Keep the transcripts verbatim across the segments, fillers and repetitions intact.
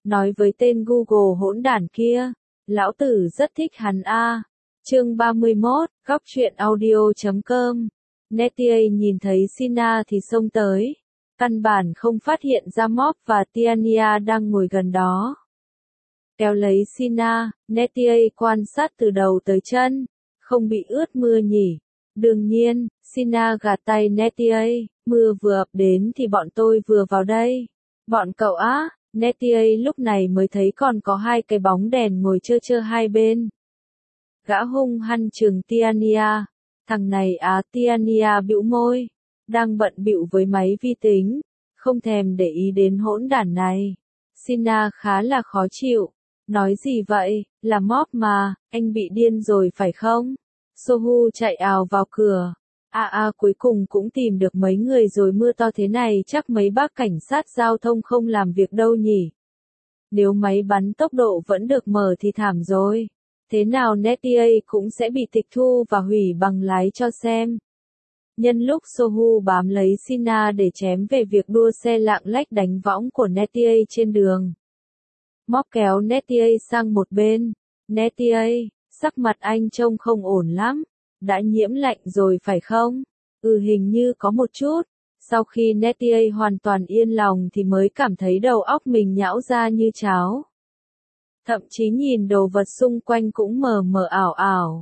nói với tên Google hỗn đản kia, lão tử rất thích hắn a. Chương ba mươi mốt, góc truyện audio chấm com. Nettie nhìn thấy Sina thì xông tới, căn bản không phát hiện ra Mop và Tiania đang ngồi gần đó. Kéo lấy Sina, Nettie quan sát từ đầu tới chân, không bị ướt mưa nhỉ. Đương nhiên, Sina gạt tay Nettie, mưa vừa ập đến thì bọn tôi vừa vào đây. Bọn cậu á, Nettie lúc này mới thấy còn có hai cái bóng đèn ngồi chơ chơ hai bên. Gã hung hăng trừng Tiania, thằng này á. Tiania bĩu môi, đang bận bịu với máy vi tính, không thèm để ý đến hỗn đản này. Sina khá là khó chịu, nói gì vậy, là Mop mà, anh bị điên rồi phải không? Sohu chạy ào vào cửa. A à, a à, cuối cùng cũng tìm được mấy người rồi, mưa to thế này chắc mấy bác cảnh sát giao thông không làm việc đâu nhỉ. Nếu máy bắn tốc độ vẫn được mở thì thảm rồi. Thế nào Nettie cũng sẽ bị tịch thu và hủy bằng lái cho xem. Nhân lúc Sohu bám lấy Sina để chém về việc đua xe lạng lách đánh võng của Nettie trên đường. Mop kéo Nettie sang một bên. Nettie, sắc mặt anh trông không ổn lắm. Đã nhiễm lạnh rồi phải không? Ừ, hình như có một chút. Sau khi Nettie hoàn toàn yên lòng thì mới cảm thấy đầu óc mình nhão ra như cháo. Thậm chí nhìn đồ vật xung quanh cũng mờ mờ ảo ảo.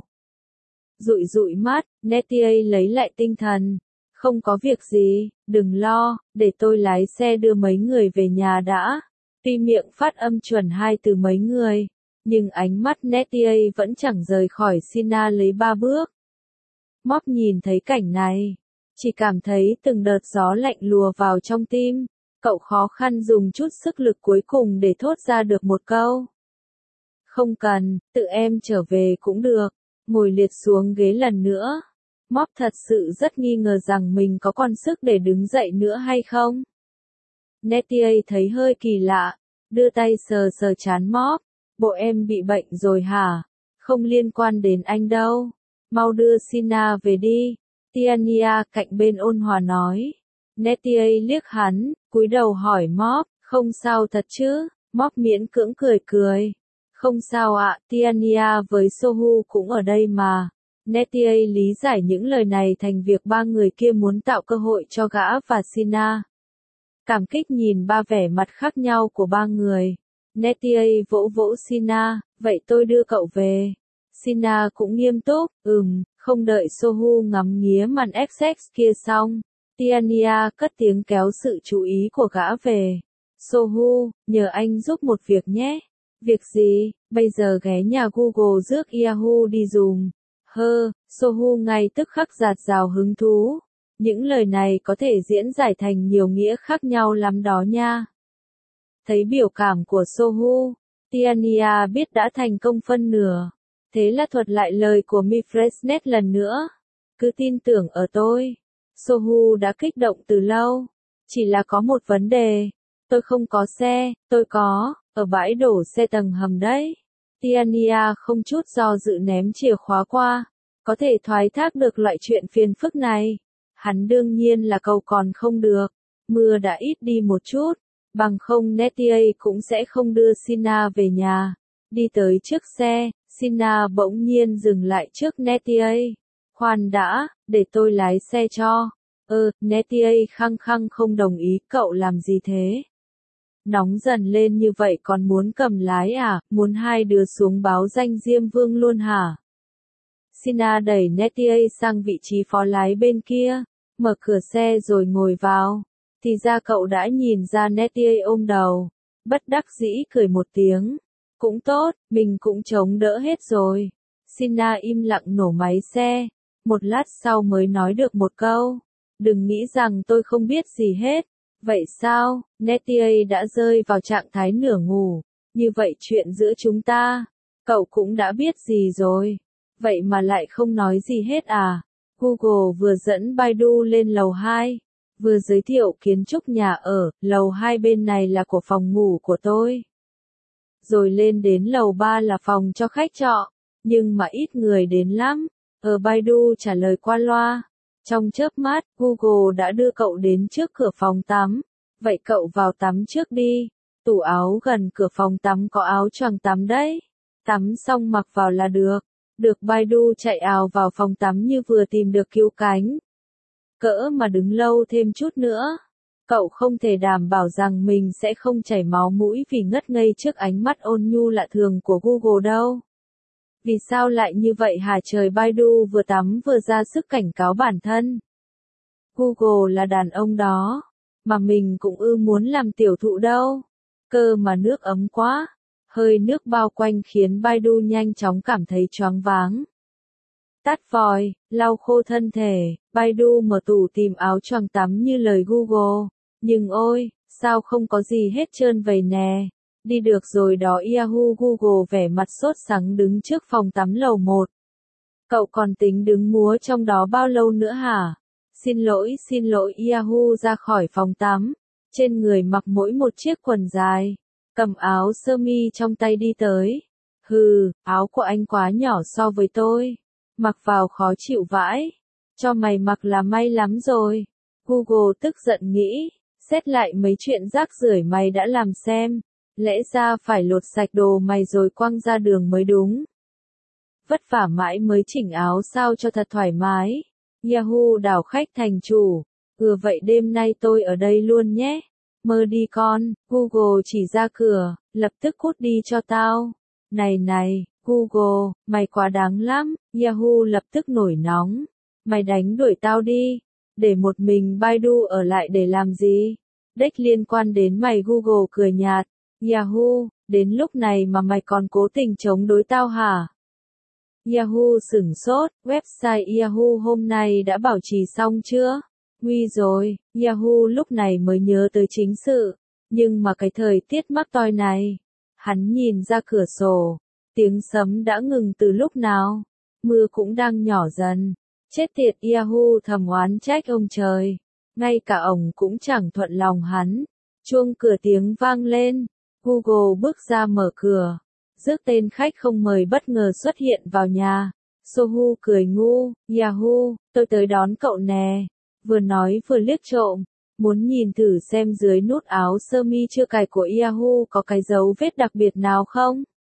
Dụi dụi mắt, Nettie lấy lại tinh thần. Không có việc gì, đừng lo, để tôi lái xe đưa mấy người về nhà đã. Tuy miệng phát âm chuẩn hai từ mấy người, nhưng ánh mắt Nettie vẫn chẳng rời khỏi Sina lấy ba bước. Mop nhìn thấy cảnh này, chỉ cảm thấy từng đợt gió lạnh lùa vào trong tim. Cậu khó khăn dùng chút sức lực cuối cùng để thốt ra được một câu. Không cần, tự em trở về cũng được. Ngồi liệt xuống ghế lần nữa. Mop thật sự rất nghi ngờ rằng mình có còn sức để đứng dậy nữa hay không. Nettie thấy hơi kỳ lạ, đưa tay sờ sờ trán Mop. Bộ em bị bệnh rồi hả? Không liên quan đến anh đâu. Mau đưa Sina về đi. Tiania cạnh bên ôn hòa nói. Nettie liếc hắn, cúi đầu hỏi Mop, không sao thật chứ? Mop miễn cưỡng cười cười. Không sao ạ, Tiania với Sohu cũng ở đây mà. Nettie lý giải những lời này thành việc ba người kia muốn tạo cơ hội cho gã và Sina. Cảm kích nhìn ba vẻ mặt khác nhau của ba người. Nettie vỗ vỗ Sina, vậy tôi đưa cậu về. Sina cũng nghiêm túc, ừm, không đợi Sohu ngắm nghía màn ép ích kia xong. Tiania cất tiếng kéo sự chú ý của gã về. Sohu, nhờ anh giúp một việc nhé. Việc gì, bây giờ ghé nhà Google rước Yahoo đi dùm. Hơ, Sohu ngay tức khắc giạt rào hứng thú. Những lời này có thể diễn giải thành nhiều nghĩa khác nhau lắm đó nha. Thấy biểu cảm của Sohu, Tiania biết đã thành công phân nửa. Thế là thuật lại lời của Mifresnet lần nữa. Cứ tin tưởng ở tôi. Sohu đã kích động từ lâu. Chỉ là có một vấn đề. Tôi không có xe, tôi có, ở bãi đổ xe tầng hầm đấy. Tiania không chút do dự ném chìa khóa qua. Có thể thoái thác được loại chuyện phiền phức này. Hắn đương nhiên là cầu còn không được. Mưa đã ít đi một chút. Bằng không Nettie cũng sẽ không đưa Sina về nhà. Đi tới trước xe, Sina bỗng nhiên dừng lại trước Nettie. Khoan đã, để tôi lái xe cho. Ơ, Nettie khăng khăng không đồng ý, cậu làm gì thế? Nóng dần lên như vậy còn muốn cầm lái à, muốn hai đứa xuống báo danh Diêm Vương luôn hả? Sina đẩy Nettie sang vị trí phó lái bên kia, mở cửa xe rồi ngồi vào. Thì ra cậu đã nhìn ra Nettie ôm đầu, bất đắc dĩ cười một tiếng. Cũng tốt, mình cũng chống đỡ hết rồi. Sina im lặng nổ máy xe, một lát sau mới nói được một câu. Đừng nghĩ rằng tôi không biết gì hết. Vậy sao, Nettie đã rơi vào trạng thái nửa ngủ. Như vậy chuyện giữa chúng ta, cậu cũng đã biết gì rồi. Vậy mà lại không nói gì hết à? Google vừa dẫn Baidu lên lầu hai. Vừa giới thiệu kiến trúc nhà ở, lầu hai bên này là của phòng ngủ của tôi. Rồi lên đến lầu ba là phòng cho khách trọ. Nhưng mà ít người đến lắm. Ở Baidu trả lời qua loa. Trong chớp mắt, Google đã đưa cậu đến trước cửa phòng tắm. Vậy cậu vào tắm trước đi. Tủ áo gần cửa phòng tắm có áo choàng tắm đấy. Tắm xong mặc vào là được. Được Baidu chạy ào vào phòng tắm như vừa tìm được cứu cánh. Cỡ mà đứng lâu thêm chút nữa. Cậu không thể đảm bảo rằng mình sẽ không chảy máu mũi vì ngất ngây trước ánh mắt ôn nhu lạ thường của Google đâu. Vì sao lại như vậy hả trời Baidu vừa tắm vừa ra sức cảnh cáo bản thân. Google là đàn ông đó. Mà mình cũng ư muốn làm tiểu thụ đâu. Cơ mà nước ấm quá. Hơi nước bao quanh khiến Baidu nhanh chóng cảm thấy choáng váng. Tắt vòi, lau khô thân thể, Baidu mở tủ tìm áo choàng tắm như lời Google. Nhưng ôi, sao không có gì hết trơn vậy nè. Đi được rồi đó Yahoo Google vẻ mặt sốt sắng đứng trước phòng tắm lầu một. Cậu còn tính đứng múa trong đó bao lâu nữa hả? Xin lỗi xin lỗi Yahoo ra khỏi phòng tắm. Trên người mặc mỗi một chiếc quần dài. Cầm áo sơ mi trong tay đi tới. Hừ, áo của anh quá nhỏ so với tôi. Mặc vào khó chịu vãi. Cho mày mặc là may lắm rồi. Google tức giận nghĩ. Xét lại mấy chuyện rác rưởi mày đã làm xem. Lẽ ra phải lột sạch đồ mày rồi quăng ra đường mới đúng. Vất vả mãi mới chỉnh áo sao cho thật thoải mái. Yahoo đảo khách thành chủ. Ừ vậy đêm nay tôi ở đây luôn nhé. Mơ đi con, Google chỉ ra cửa, lập tức cút đi cho tao. Này này, Google, mày quá đáng lắm, Yahoo lập tức nổi nóng. Mày đánh đuổi tao đi, để một mình Baidu ở lại để làm gì? Đếch liên quan đến mày Google cười nhạt. Yahoo, đến lúc này mà mày còn cố tình chống đối tao hả? Yahoo sửng sốt, website Yahoo hôm nay đã bảo trì xong chưa? Nguy rồi, Yahoo lúc này mới nhớ tới chính sự. Nhưng mà cái thời tiết mắc toi này. Hắn nhìn ra cửa sổ. Tiếng sấm đã ngừng từ lúc nào. Mưa cũng đang nhỏ dần. Chết tiệt Yahoo thầm oán trách ông trời. Ngay cả ông cũng chẳng thuận lòng hắn. Chuông cửa tiếng vang lên. Google bước ra mở cửa. Rước tên khách không mời bất ngờ xuất hiện vào nhà. Sohu cười ngu. Yahoo, tôi tới đón cậu nè. Vừa nói vừa liếc trộm, muốn nhìn thử xem dưới nút áo sơ mi chưa cài của Yahoo có cái dấu vết đặc biệt nào không?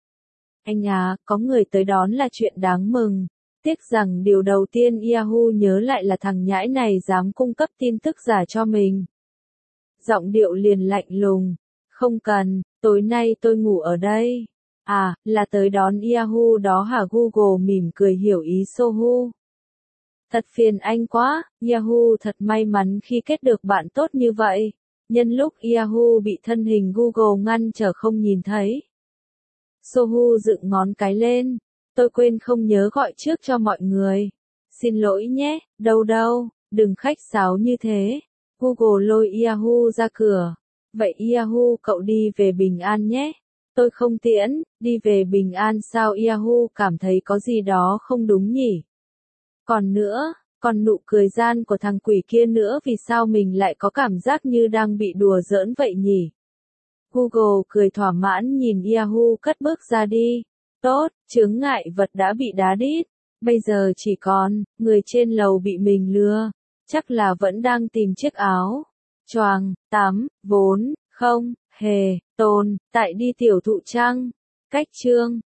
Anh à, có người tới đón là chuyện đáng mừng. Tiếc rằng điều đầu tiên Yahoo nhớ lại là thằng nhãi này dám cung cấp tin tức giả cho mình. Giọng điệu liền lạnh lùng. Không cần, tối nay tôi ngủ ở đây. À, là tới đón Yahoo đó hả Google mỉm cười hiểu ý Sohu. Thật phiền anh quá, Yahoo thật may mắn khi kết được bạn tốt như vậy. Nhân lúc Yahoo bị thân hình Google ngăn trở không nhìn thấy. Sohu dựng ngón cái lên. Tôi quên không nhớ gọi trước cho mọi người. Xin lỗi nhé, đâu đâu, đừng khách sáo như thế. Google lôi Yahoo ra cửa. Vậy Yahoo cậu đi về bình an nhé. Tôi không tiễn, đi về bình an sao Yahoo cảm thấy có gì đó không đúng nhỉ. Còn nữa, còn nụ cười gian của thằng quỷ kia nữa vì sao mình lại có cảm giác như đang bị đùa giỡn vậy nhỉ? Google cười thỏa mãn nhìn Yahoo cất bước ra đi. Tốt, chướng ngại vật đã bị đá đít. Bây giờ chỉ còn, người trên lầu bị mình lừa. Chắc là vẫn đang tìm chiếc áo. Choàng, tắm, vốn, không, hề, tồn, tại đi tiểu thụ trăng. Cách chương.